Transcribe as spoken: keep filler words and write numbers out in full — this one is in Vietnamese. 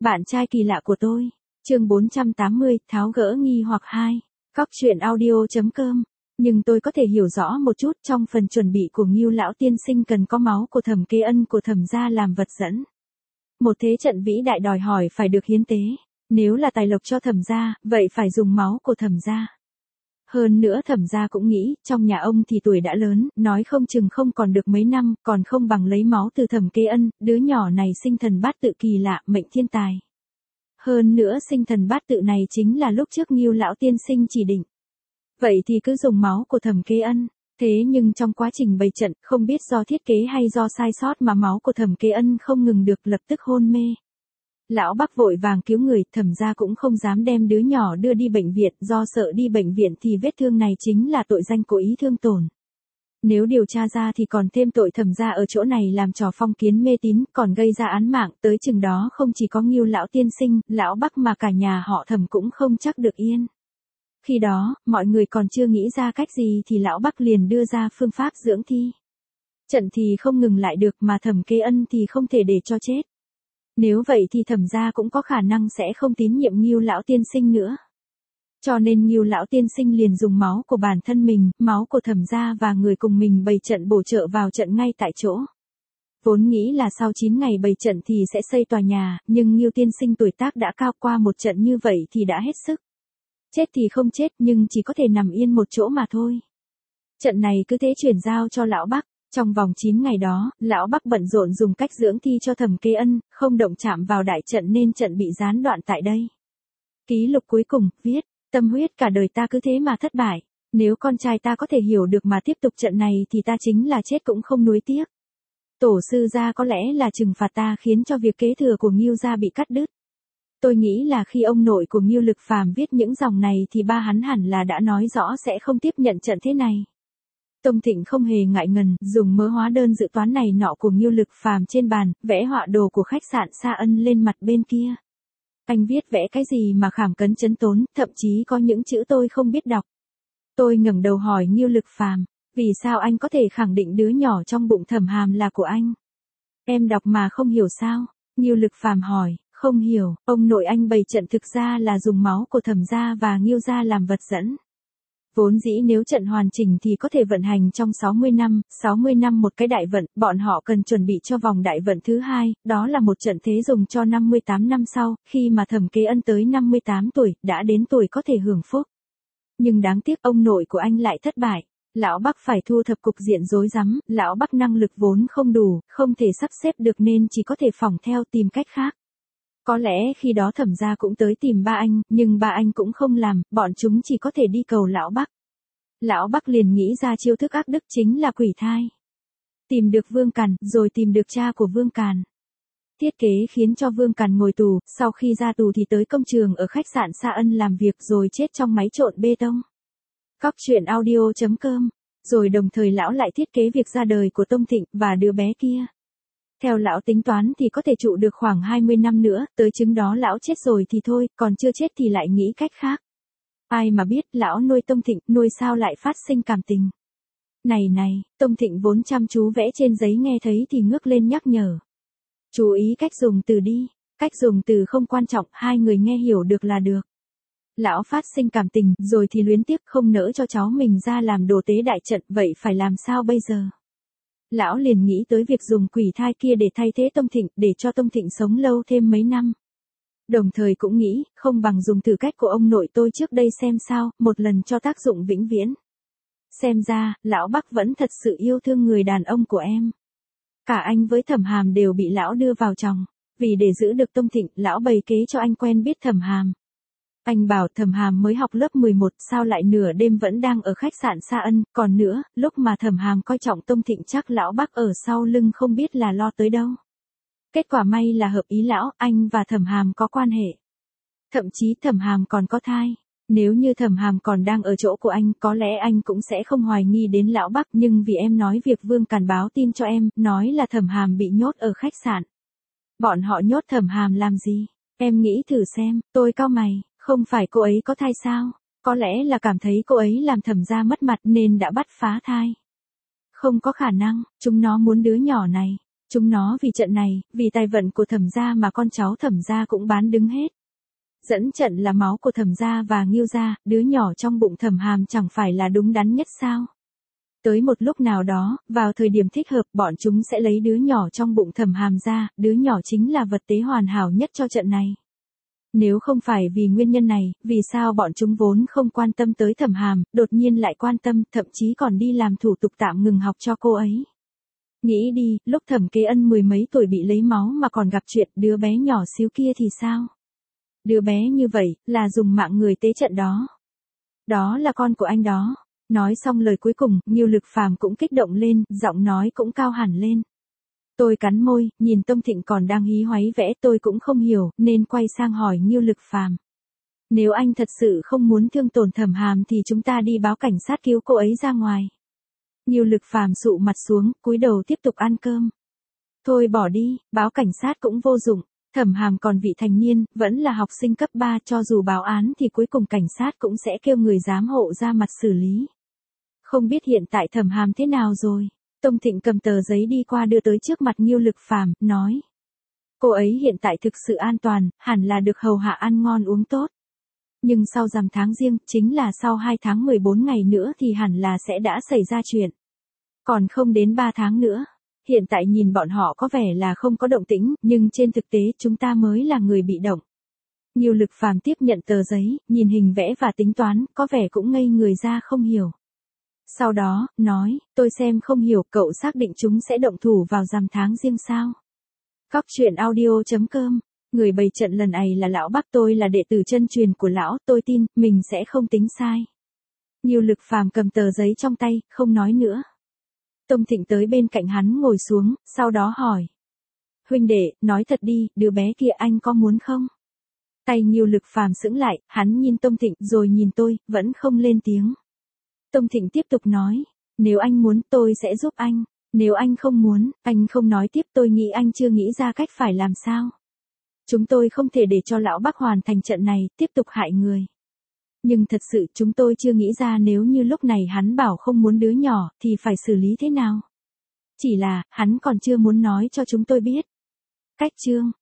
Bạn trai kỳ lạ của tôi. Chương bốn trăm tám mươi, tháo gỡ nghi hoặc hai. Cóc truyện audio.com. Nhưng tôi có thể hiểu rõ một chút, trong phần chuẩn bị của Ngưu lão tiên sinh cần có máu của Thẩm Kế Ân của Thẩm gia làm vật dẫn. Một thế trận vĩ đại đòi hỏi phải được hiến tế. Nếu là tài lộc cho Thẩm gia, vậy phải dùng máu của Thẩm gia. Hơn nữa Thẩm gia cũng nghĩ, trong nhà ông thì tuổi đã lớn, nói không chừng không còn được mấy năm, còn không bằng lấy máu từ Thẩm Kế Ân, đứa nhỏ này sinh thần bát tự kỳ lạ, mệnh thiên tài. Hơn nữa sinh thần bát tự này chính là lúc trước Ngưu lão tiên sinh chỉ định. Vậy thì cứ dùng máu của Thẩm Kế Ân. Thế nhưng trong quá trình bày trận, không biết do thiết kế hay do sai sót mà máu của Thẩm Kế Ân không ngừng được, lập tức hôn mê. Lão Bắc vội vàng cứu người, Thẩm gia cũng không dám đem đứa nhỏ đưa đi bệnh viện, do sợ đi bệnh viện thì vết thương này chính là tội danh cố ý thương tổn. Nếu điều tra ra thì còn thêm tội Thẩm gia ở chỗ này làm trò phong kiến mê tín, còn gây ra án mạng, tới chừng đó không chỉ có Ngưu lão tiên sinh, lão Bắc mà cả nhà họ Thẩm cũng không chắc được yên. Khi đó, mọi người còn chưa nghĩ ra cách gì thì lão Bắc liền đưa ra phương pháp dưỡng thi. Trận thì không ngừng lại được mà Thẩm Kế Ân thì không thể để cho chết. Nếu vậy thì Thẩm gia cũng có khả năng sẽ không tín nhiệm Ngưu lão tiên sinh nữa. Cho nên Ngưu lão tiên sinh liền dùng máu của bản thân mình, máu của Thẩm gia và người cùng mình bày trận bổ trợ vào trận ngay tại chỗ. Vốn nghĩ là sau chín ngày bày trận thì sẽ xây tòa nhà, nhưng Ngưu tiên sinh tuổi tác đã cao, qua một trận như vậy thì đã hết sức. Chết thì không chết nhưng chỉ có thể nằm yên một chỗ mà thôi. Trận này cứ thế chuyển giao cho lão Bắc. Trong vòng chín ngày đó, lão Bắc bận rộn dùng cách dưỡng thi cho Thẩm Kế Ân, không động chạm vào đại trận nên trận bị gián đoạn tại đây. Ký lục cuối cùng, viết, tâm huyết cả đời ta cứ thế mà thất bại. Nếu con trai ta có thể hiểu được mà tiếp tục trận này thì ta chính là chết cũng không nuối tiếc. Tổ sư gia có lẽ là trừng phạt ta khiến cho việc kế thừa của Ngưu gia bị cắt đứt. Tôi nghĩ là khi ông nội của Ngưu Lực Phàm viết những dòng này thì ba hắn hẳn là đã nói rõ sẽ không tiếp nhận trận thế này. Tông Thịnh không hề ngại ngần, dùng mớ hóa đơn dự toán này nọ của Ngưu Lực Phàm trên bàn, vẽ họa đồ của khách sạn Sa Ân lên mặt bên kia. Anh viết vẽ cái gì mà khảm cấn chấn tốn, thậm chí có những chữ tôi không biết đọc. Tôi ngẩng đầu hỏi Ngưu Lực Phàm, vì sao anh có thể khẳng định đứa nhỏ trong bụng Thẩm Hàm là của anh? Em đọc mà không hiểu sao? Ngưu Lực Phàm hỏi, không hiểu, ông nội anh bày trận thực ra là dùng máu của Thẩm gia và Ngưu gia làm vật dẫn. Vốn dĩ nếu trận hoàn chỉnh thì có thể vận hành trong sáu mươi năm, sáu mươi năm một cái đại vận, bọn họ cần chuẩn bị cho vòng đại vận thứ hai, đó là một trận thế dùng cho năm mươi tám năm sau, khi mà Thẩm Kế Ân tới năm mươi tám tuổi, đã đến tuổi có thể hưởng phúc. Nhưng đáng tiếc ông nội của anh lại thất bại. Lão Bắc phải thu thập cục diện rối rắm, lão Bắc năng lực vốn không đủ, không thể sắp xếp được nên chỉ có thể phỏng theo tìm cách khác. Có lẽ khi đó Thẩm gia cũng tới tìm ba anh, nhưng ba anh cũng không làm, bọn chúng chỉ có thể đi cầu lão Bắc. Lão Bắc liền nghĩ ra chiêu thức ác đức chính là quỷ thai. Tìm được Vương Càn, rồi tìm được cha của Vương Càn. Thiết kế khiến cho Vương Càn ngồi tù, sau khi ra tù thì tới công trường ở khách sạn Sa Ân làm việc rồi chết trong máy trộn bê tông. Cóc truyện audio.com. Rồi đồng thời lão lại thiết kế việc ra đời của Tông Thịnh và đứa bé kia. Theo lão tính toán thì có thể trụ được khoảng hai mươi năm nữa, tới chứng đó lão chết rồi thì thôi, còn chưa chết thì lại nghĩ cách khác. Ai mà biết lão nuôi Tông Thịnh, nuôi sao lại phát sinh cảm tình. Này này, Tông Thịnh vốn chăm chú vẽ trên giấy nghe thấy thì ngước lên nhắc nhở. Chú ý cách dùng từ đi, cách dùng từ không quan trọng, hai người nghe hiểu được là được. Lão phát sinh cảm tình, rồi thì luyến tiếc không nỡ cho cháu mình ra làm đồ tế đại trận, vậy phải làm sao bây giờ? Lão liền nghĩ tới việc dùng quỷ thai kia để thay thế Tông Thịnh, để cho Tông Thịnh sống lâu thêm mấy năm. Đồng thời cũng nghĩ, không bằng dùng thử cách của ông nội tôi trước đây xem sao, một lần cho tác dụng vĩnh viễn. Xem ra, lão Bắc vẫn thật sự yêu thương người đàn ông của em. Cả anh với Thẩm Hàm đều bị lão đưa vào chồng. Vì để giữ được Tông Thịnh, lão bày kế cho anh quen biết Thẩm Hàm. Anh bảo Thẩm Hàm mới học lớp mười một, sao lại nửa đêm vẫn đang ở khách sạn Sa Ân, còn nữa, lúc mà Thẩm Hàm coi trọng Tông Thịnh chắc lão Bắc ở sau lưng không biết là lo tới đâu. Kết quả may là hợp ý lão, anh và Thẩm Hàm có quan hệ. Thậm chí Thẩm Hàm còn có thai. Nếu như Thẩm Hàm còn đang ở chỗ của anh, có lẽ anh cũng sẽ không hoài nghi đến lão Bắc, nhưng vì em nói việc Vương Càn báo tin cho em, nói là Thẩm Hàm bị nhốt ở khách sạn. Bọn họ nhốt Thẩm Hàm làm gì? Em nghĩ thử xem, tôi cau mày, không phải cô ấy có thai sao? Có lẽ là cảm thấy cô ấy làm Thẩm gia mất mặt nên đã bắt phá thai. Không có khả năng, chúng nó muốn đứa nhỏ này. Chúng nó vì trận này, vì tài vận của Thẩm gia mà con cháu Thẩm gia cũng bán đứng hết. Dẫn trận là máu của Thẩm gia và Ngưu gia, đứa nhỏ trong bụng Thẩm Hàm chẳng phải là đúng đắn nhất sao? Tới một lúc nào đó, vào thời điểm thích hợp, bọn chúng sẽ lấy đứa nhỏ trong bụng Thẩm Hàm ra, đứa nhỏ chính là vật tế hoàn hảo nhất cho trận này. Nếu không phải vì nguyên nhân này, vì sao bọn chúng vốn không quan tâm tới Thẩm Hàm, đột nhiên lại quan tâm, thậm chí còn đi làm thủ tục tạm ngừng học cho cô ấy. Nghĩ đi, lúc Thẩm Kế Ân mười mấy tuổi bị lấy máu mà còn gặp chuyện đứa bé nhỏ xíu kia thì sao? Đứa bé như vậy, là dùng mạng người tế trận đó. Đó là con của anh đó. Nói xong lời cuối cùng, Ngưu Lực Phàm cũng kích động lên, giọng nói cũng cao hẳn lên. Tôi cắn môi, nhìn Tông Thịnh còn đang hí hoáy vẽ tôi cũng không hiểu, nên quay sang hỏi Ngưu Lực Phàm. Nếu anh thật sự không muốn thương tổn Thẩm Hàm thì chúng ta đi báo cảnh sát cứu cô ấy ra ngoài. Ngưu Lực Phàm sụ mặt xuống, cúi đầu tiếp tục ăn cơm. Thôi bỏ đi, báo cảnh sát cũng vô dụng. Thẩm Hàm còn vị thành niên, vẫn là học sinh cấp ba, cho dù báo án thì cuối cùng cảnh sát cũng sẽ kêu người giám hộ ra mặt xử lý. Không biết hiện tại Thẩm Hàm thế nào rồi? Tông Thịnh cầm tờ giấy đi qua đưa tới trước mặt Ngưu Lực Phàm, nói. Cô ấy hiện tại thực sự an toàn, hẳn là được hầu hạ ăn ngon uống tốt. Nhưng sau rằm tháng Giêng, chính là sau hai tháng mười bốn ngày nữa thì hẳn là sẽ đã xảy ra chuyện. Còn không đến ba tháng nữa. Hiện tại nhìn bọn họ có vẻ là không có động tĩnh, nhưng trên thực tế chúng ta mới là người bị động. Ngưu Lực Phàm tiếp nhận tờ giấy, nhìn hình vẽ và tính toán, có vẻ cũng ngây người ra không hiểu. Sau đó, nói, tôi xem không hiểu, cậu xác định chúng sẽ động thủ vào rằm tháng Giêng sao? Cóc truyện audio chấm com, người bày trận lần này là lão Bắc, tôi là đệ tử chân truyền của lão, tôi tin, mình sẽ không tính sai. Ngưu Lực Phàm cầm tờ giấy trong tay, không nói nữa. Tông Thịnh tới bên cạnh hắn ngồi xuống, sau đó hỏi. Huynh đệ, nói thật đi, đứa bé kia anh có muốn không? Tay Ngưu Lực Phàm sững lại, hắn nhìn Tông Thịnh rồi nhìn tôi, vẫn không lên tiếng. Tông Thịnh tiếp tục nói, nếu anh muốn tôi sẽ giúp anh, nếu anh không muốn, anh không nói tiếp, tôi nghĩ anh chưa nghĩ ra cách phải làm sao. Chúng tôi không thể để cho lão Bắc hoàn thành trận này, tiếp tục hại người. Nhưng thật sự chúng tôi chưa nghĩ ra nếu như lúc này hắn bảo không muốn đứa nhỏ, thì phải xử lý thế nào. Chỉ là, hắn còn chưa muốn nói cho chúng tôi biết. Cách chương